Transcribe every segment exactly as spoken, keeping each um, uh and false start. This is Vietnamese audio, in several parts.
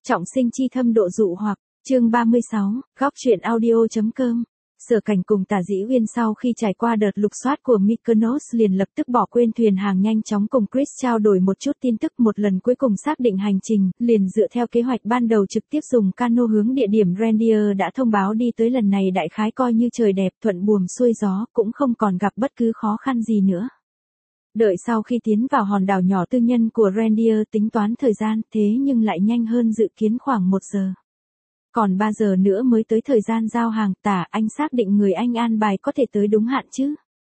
Trọng sinh chi thâm độ dụ hoặc, chương ba mươi sáu, góc truyện audio.com. Sở Cảnh cùng Tả Dĩ Uyên sau khi trải qua đợt lục soát của Mykonos liền lập tức bỏ quên thuyền hàng, nhanh chóng cùng Chris trao đổi một chút tin tức, một lần cuối cùng xác định hành trình, liền dựa theo kế hoạch ban đầu trực tiếp dùng cano hướng địa điểm Reindeer đã thông báo đi tới. Lần này đại khái coi như trời đẹp thuận buồm xuôi gió, cũng không còn gặp bất cứ khó khăn gì nữa. Đợi sau khi tiến vào hòn đảo nhỏ tư nhân của Reindeer tính toán thời gian, thế nhưng lại nhanh hơn dự kiến khoảng một giờ. Còn ba giờ nữa mới tới thời gian giao hàng. Tả, anh xác định người anh an bài có thể tới đúng hạn chứ?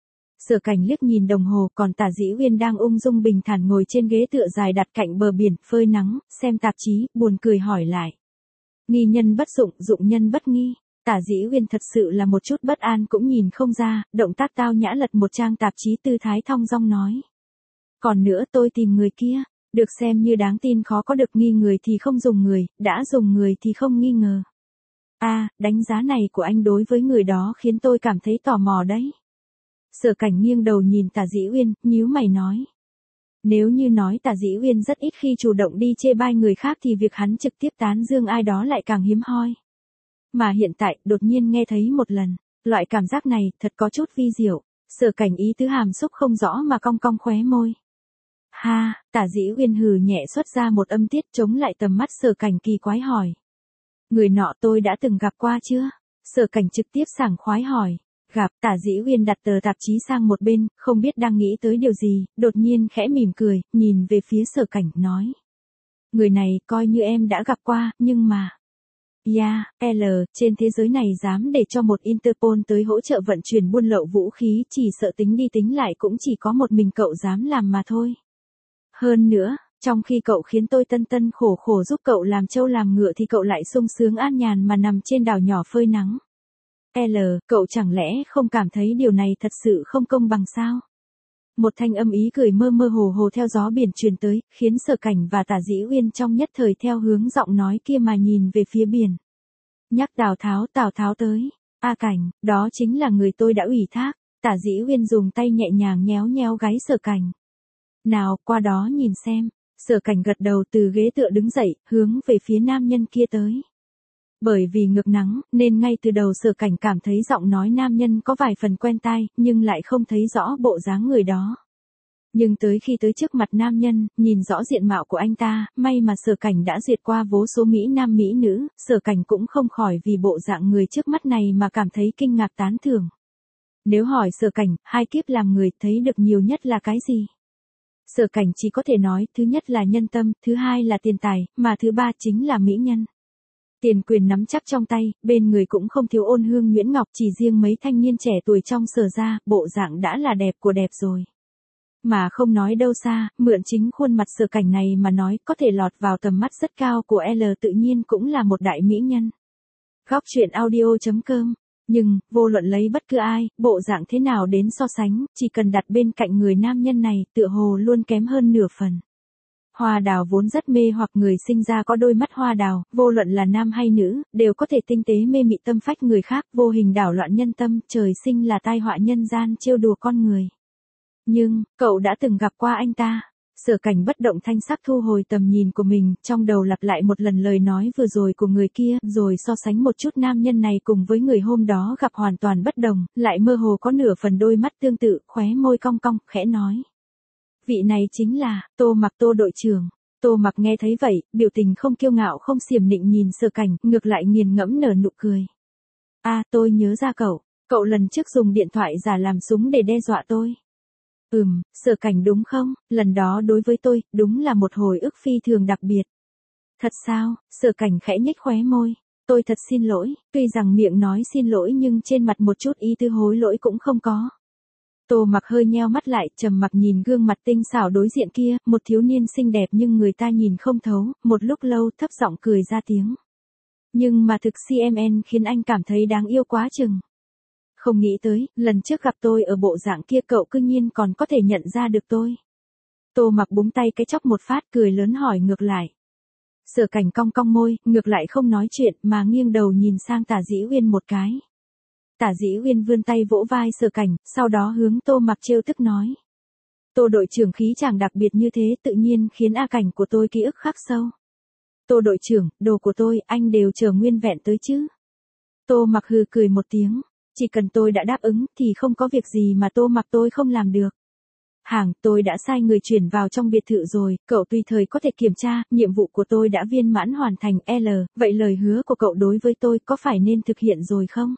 Sở Cảnh liếc nhìn đồng hồ, còn Tả Dĩ Uyên đang ung dung bình thản ngồi trên ghế tựa dài đặt cạnh bờ biển, phơi nắng, xem tạp chí, buồn cười hỏi lại. Nghi nhân bất dụng, dụng nhân bất nghi. Tả Dĩ Uyên thật sự là một chút bất an cũng nhìn không ra, động tác tao nhã lật một trang tạp chí, tư thái thong dong nói. Còn nữa, tôi tìm người kia, được xem như đáng tin, khó có được nghi người thì không dùng người, đã dùng người thì không nghi ngờ. A, à, đánh giá này của anh đối với người đó khiến tôi cảm thấy tò mò đấy. Sở Cảnh nghiêng đầu nhìn Tả Dĩ Uyên, nhíu mày nói. Nếu như nói Tả Dĩ Uyên rất ít khi chủ động đi chê bai người khác thì việc hắn trực tiếp tán dương ai đó lại càng hiếm hoi. Mà hiện tại, đột nhiên nghe thấy một lần, loại cảm giác này thật có chút vi diệu. Sở Cảnh ý tứ hàm xúc không rõ mà cong cong khóe môi. Ha, Tả Dĩ Uyên hừ nhẹ xuất ra một âm tiết, chống lại tầm mắt Sở Cảnh kỳ quái hỏi. Người nọ tôi đã từng gặp qua chưa? Sở Cảnh trực tiếp sảng khoái hỏi. Gặp. Tả Dĩ Uyên đặt tờ tạp chí sang một bên, không biết đang nghĩ tới điều gì, đột nhiên khẽ mỉm cười, nhìn về phía Sở Cảnh, nói. Người này coi như em đã gặp qua, nhưng mà... Yeah, L, trên thế giới này dám để cho một Interpol tới hỗ trợ vận chuyển buôn lậu vũ khí, chỉ sợ tính đi tính lại cũng chỉ có một mình cậu dám làm mà thôi. Hơn nữa, trong khi cậu khiến tôi tân tân khổ khổ giúp cậu làm trâu làm ngựa thì cậu lại sung sướng an nhàn mà nằm trên đảo nhỏ phơi nắng. L, cậu chẳng lẽ không cảm thấy điều này thật sự không công bằng sao? Một thanh âm ý cười mơ mơ hồ hồ theo gió biển truyền tới, khiến Sở Cảnh và Tả Dĩ Uyên trong nhất thời theo hướng giọng nói kia mà nhìn về phía biển. Nhắc Tào Tháo, Tào Tháo tới. A Cảnh, đó chính là người tôi đã ủy thác. Tả Dĩ Uyên dùng tay nhẹ nhàng nhéo nhéo gáy Sở Cảnh. Nào, qua đó nhìn xem. Sở Cảnh gật đầu, từ ghế tựa đứng dậy, hướng về phía nam nhân kia tới. Bởi vì ngực nắng, nên ngay từ đầu Sở Cảnh cảm thấy giọng nói nam nhân có vài phần quen tai, nhưng lại không thấy rõ bộ dáng người đó. Nhưng tới khi tới trước mặt nam nhân, nhìn rõ diện mạo của anh ta, may mà Sở Cảnh đã duyệt qua vô số mỹ nam mỹ nữ, Sở Cảnh cũng không khỏi vì bộ dạng người trước mắt này mà cảm thấy kinh ngạc tán thưởng. Nếu hỏi Sở Cảnh, hai kiếp làm người thấy được nhiều nhất là cái gì? Sở Cảnh chỉ có thể nói, thứ nhất là nhân tâm, thứ hai là tiền tài, mà thứ ba chính là mỹ nhân. Tiền quyền nắm chắc trong tay, bên người cũng không thiếu ôn hương nhuyễn ngọc, chỉ riêng mấy thanh niên trẻ tuổi trong Sở ra, bộ dạng đã là đẹp của đẹp rồi. Mà không nói đâu xa, mượn chính khuôn mặt Sở Cảnh này mà nói, có thể lọt vào tầm mắt rất cao của L tự nhiên cũng là một đại mỹ nhân. Góc truyện audio.com. Nhưng, vô luận lấy bất cứ ai, bộ dạng thế nào đến so sánh, chỉ cần đặt bên cạnh người nam nhân này, tựa hồ luôn kém hơn nửa phần. Hoa đào vốn rất mê hoặc, người sinh ra có đôi mắt hoa đào, vô luận là nam hay nữ, đều có thể tinh tế mê mị tâm phách người khác, vô hình đảo loạn nhân tâm, trời sinh là tai họa nhân gian, trêu đùa con người. Nhưng, cậu đã từng gặp qua anh ta. Sở Cảnh bất động thanh sắc thu hồi tầm nhìn của mình, trong đầu lặp lại một lần lời nói vừa rồi của người kia, rồi so sánh một chút nam nhân này cùng với người hôm đó gặp hoàn toàn bất đồng, lại mơ hồ có nửa phần đôi mắt tương tự, khóe môi cong cong, khẽ nói. Vị này chính là, Tô Mặc, Tô đội trưởng. Tô Mặc nghe thấy vậy, biểu tình không kiêu ngạo không xiểm nịnh nhìn Sở Cảnh, ngược lại nghiền ngẫm nở nụ cười. A, à, tôi nhớ ra cậu, cậu lần trước dùng điện thoại giả làm súng để đe dọa tôi. Ừm, Sở Cảnh đúng không, lần đó đối với tôi, đúng là một hồi ức phi thường đặc biệt. Thật sao? Sở Cảnh khẽ nhếch khóe môi. Tôi thật xin lỗi, tuy rằng miệng nói xin lỗi nhưng trên mặt một chút ý tư hối lỗi cũng không có. Tô Mặc hơi nheo mắt lại, trầm mặc nhìn gương mặt tinh xảo đối diện kia, một thiếu niên xinh đẹp nhưng người ta nhìn không thấu, một lúc lâu thấp giọng cười ra tiếng. Nhưng mà thực xê em en khiến anh cảm thấy đáng yêu quá chừng. Không nghĩ tới, lần trước gặp tôi ở bộ dạng kia cậu cư nhiên còn có thể nhận ra được tôi. Tô Mặc búng tay cái chóc một phát, cười lớn hỏi ngược lại. Sở Cảnh cong cong môi, ngược lại không nói chuyện mà nghiêng đầu nhìn sang Tả Dĩ Uyên một cái. Tả Dĩ Uyên vươn tay vỗ vai Sở Cảnh, sau đó hướng Tô Mặc trêu tức nói. Tô đội trưởng khí chàng đặc biệt như thế tự nhiên khiến A Cảnh của tôi ký ức khắc sâu. Tô đội trưởng, đồ của tôi, anh đều chờ nguyên vẹn tới chứ. Tô Mặc hừ cười một tiếng. Chỉ cần tôi đã đáp ứng, thì không có việc gì mà Tô Mặc tôi không làm được. Hàng, tôi đã sai người chuyển vào trong biệt thự rồi, cậu tùy thời có thể kiểm tra, nhiệm vụ của tôi đã viên mãn hoàn thành. L, vậy lời hứa của cậu đối với tôi có phải nên thực hiện rồi không?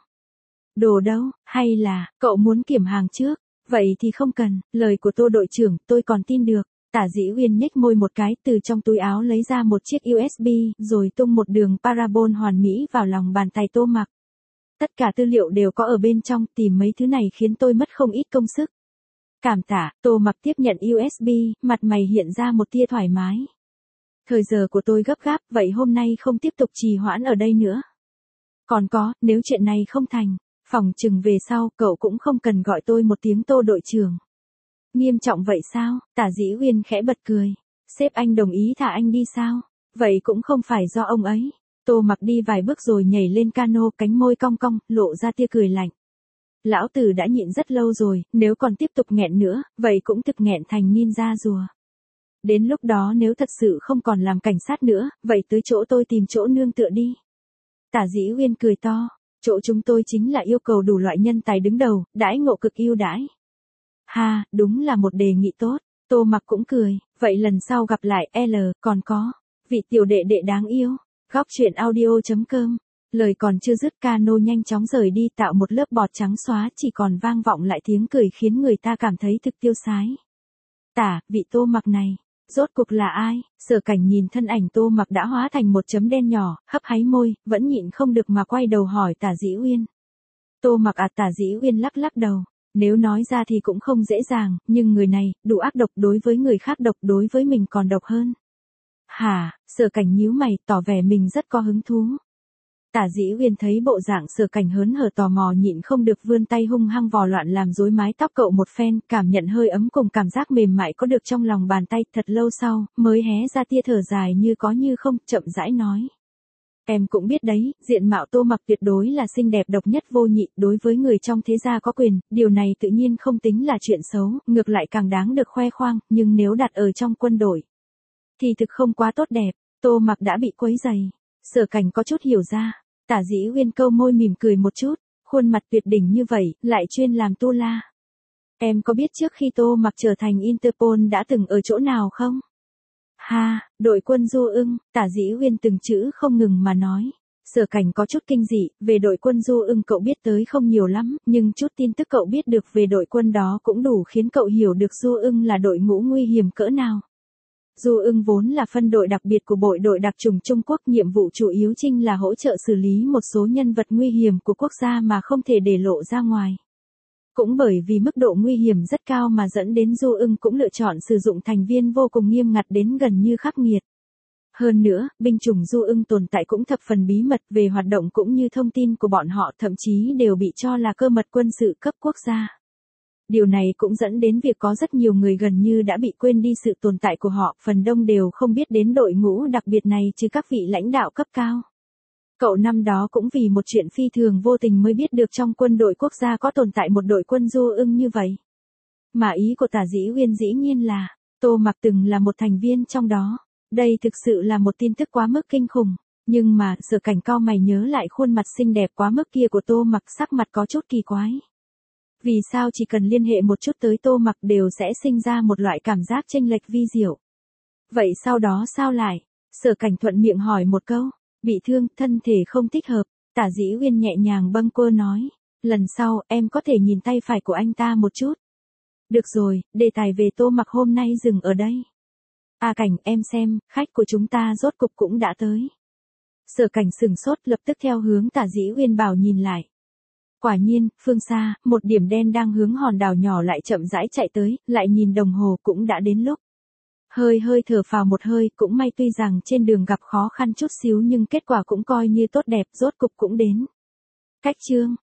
Đồ đâu, hay là, cậu muốn kiểm hàng trước? Vậy thì không cần, lời của Tô đội trưởng, tôi còn tin được. Tả Dĩ Uyên nhếch môi một cái, từ trong túi áo lấy ra một chiếc u ét bê, rồi tung một đường parabol hoàn mỹ vào lòng bàn tay Tô Mặc. Tất cả tư liệu đều có ở bên trong, tìm mấy thứ này khiến tôi mất không ít công sức. Cảm tạ. Tô Mặc tiếp nhận u ét bê, mặt mày hiện ra một tia thoải mái. Thời giờ của tôi gấp gáp, vậy hôm nay không tiếp tục trì hoãn ở đây nữa. Còn có, nếu chuyện này không thành, phòng chừng về sau, cậu cũng không cần gọi tôi một tiếng Tô đội trưởng. Nghiêm trọng vậy sao? Tả Dĩ Uyên khẽ bật cười. Sếp anh đồng ý thả anh đi sao? Vậy cũng không phải do ông ấy. Tô Mặc đi vài bước rồi nhảy lên cano, cánh môi cong cong, lộ ra tia cười lạnh. Lão tử đã nhịn rất lâu rồi, nếu còn tiếp tục nghẹn nữa, vậy cũng thực nghẹn thành ninja rùa. Đến lúc đó nếu thật sự không còn làm cảnh sát nữa, vậy tới chỗ tôi tìm chỗ nương tựa đi. Tả Dĩ Uyên cười to. Chỗ chúng tôi chính là yêu cầu đủ loại nhân tài đứng đầu, đãi ngộ cực ưu đãi. Ha, đúng là một đề nghị tốt. Tô Mặc cũng cười. Vậy lần sau gặp lại, L, còn có. Vị tiểu đệ đệ đáng yêu. Góc truyện audio chấm com. Lời còn chưa dứt, cano nhanh chóng rời đi, tạo một lớp bọt trắng xóa, chỉ còn vang vọng lại tiếng cười khiến người ta cảm thấy thực tiêu sái. Tả, vị Tô Mặc này, rốt cuộc là ai? Sở Cảnh nhìn thân ảnh Tô Mặc đã hóa thành một chấm đen nhỏ, hấp háy môi, vẫn nhịn không được mà quay đầu hỏi Tả Dĩ Uyên. Tô Mặc à? Tả Dĩ Uyên lắc lắc đầu. Nếu nói ra thì cũng không dễ dàng, nhưng người này, đủ ác độc, đối với người khác độc, đối với mình còn độc hơn. Hả? Sở Cảnh nhíu mày, tỏ vẻ mình rất có hứng thú. Tả Dĩ Uyên thấy bộ dạng Sở Cảnh hớn hở tò mò, nhịn không được vươn tay hung hăng vò loạn làm rối mái tóc cậu một phen, cảm nhận hơi ấm cùng cảm giác mềm mại có được trong lòng bàn tay. Thật lâu sau, mới hé ra tia thở dài như có như không, chậm rãi nói. Em cũng biết đấy, diện mạo Tô Mặc tuyệt đối là xinh đẹp độc nhất vô nhị, đối với người trong thế gia có quyền, điều này tự nhiên không tính là chuyện xấu, ngược lại càng đáng được khoe khoang, nhưng nếu đặt ở trong quân đội, thì thực không quá tốt đẹp. Tô Mặc đã bị quấy rầy. Sở Cảnh có chút hiểu ra. Tả Dĩ Uyên câu môi mỉm cười một chút, khuôn mặt tuyệt đỉnh như vậy, lại chuyên làm tu la. Em có biết trước khi Tô Mặc trở thành Interpol đã từng ở chỗ nào không? Ha, đội quân Du Ưng. Tả Dĩ Uyên từng chữ không ngừng mà nói. Sở Cảnh có chút kinh dị, về đội quân Du Ưng cậu biết tới không nhiều lắm, nhưng chút tin tức cậu biết được về đội quân đó cũng đủ khiến cậu hiểu được Du Ưng là đội ngũ nguy hiểm cỡ nào. Du Ưng vốn là phân đội đặc biệt của bộ đội đặc chủng Trung Quốc, nhiệm vụ chủ yếu chính là hỗ trợ xử lý một số nhân vật nguy hiểm của quốc gia mà không thể để lộ ra ngoài. Cũng bởi vì mức độ nguy hiểm rất cao mà dẫn đến Du Ưng cũng lựa chọn sử dụng thành viên vô cùng nghiêm ngặt đến gần như khắc nghiệt. Hơn nữa, binh chủng Du Ưng tồn tại cũng thập phần bí mật, về hoạt động cũng như thông tin của bọn họ thậm chí đều bị cho là cơ mật quân sự cấp quốc gia. Điều này cũng dẫn đến việc có rất nhiều người gần như đã bị quên đi sự tồn tại của họ, phần đông đều không biết đến đội ngũ đặc biệt này chứ các vị lãnh đạo cấp cao. Cậu năm đó cũng vì một chuyện phi thường vô tình mới biết được trong quân đội quốc gia có tồn tại một đội quân Du Ưng như vậy. Mà ý của Tả Dĩ Uyên dĩ nhiên là, Tô Mặc từng là một thành viên trong đó. Đây thực sự là một tin tức quá mức kinh khủng. Nhưng mà, Sở Cảnh cau mày nhớ lại khuôn mặt xinh đẹp quá mức kia của Tô Mặc, sắc mặt có chút kỳ quái. Vì sao chỉ cần liên hệ một chút tới Tô Mặc đều sẽ sinh ra một loại cảm giác chênh lệch vi diệu? Vậy sau đó sao lại? Sở Cảnh thuận miệng hỏi một câu. Bị thương, thân thể không thích hợp. Tả Dĩ Uyên nhẹ nhàng bâng quơ nói. Lần sau, em có thể nhìn tay phải của anh ta một chút. Được rồi, đề tài về Tô Mặc hôm nay dừng ở đây. À Cảnh, em xem, khách của chúng ta rốt cục cũng đã tới. Sở Cảnh sừng sốt, lập tức theo hướng Tả Dĩ Uyên bảo nhìn lại. Quả nhiên, phương xa, một điểm đen đang hướng hòn đảo nhỏ lại chậm rãi chạy tới, lại nhìn đồng hồ cũng đã đến lúc. Hơi hơi thở phào một hơi, cũng may tuy rằng trên đường gặp khó khăn chút xíu nhưng kết quả cũng coi như tốt đẹp, rốt cục cũng đến. Cách chương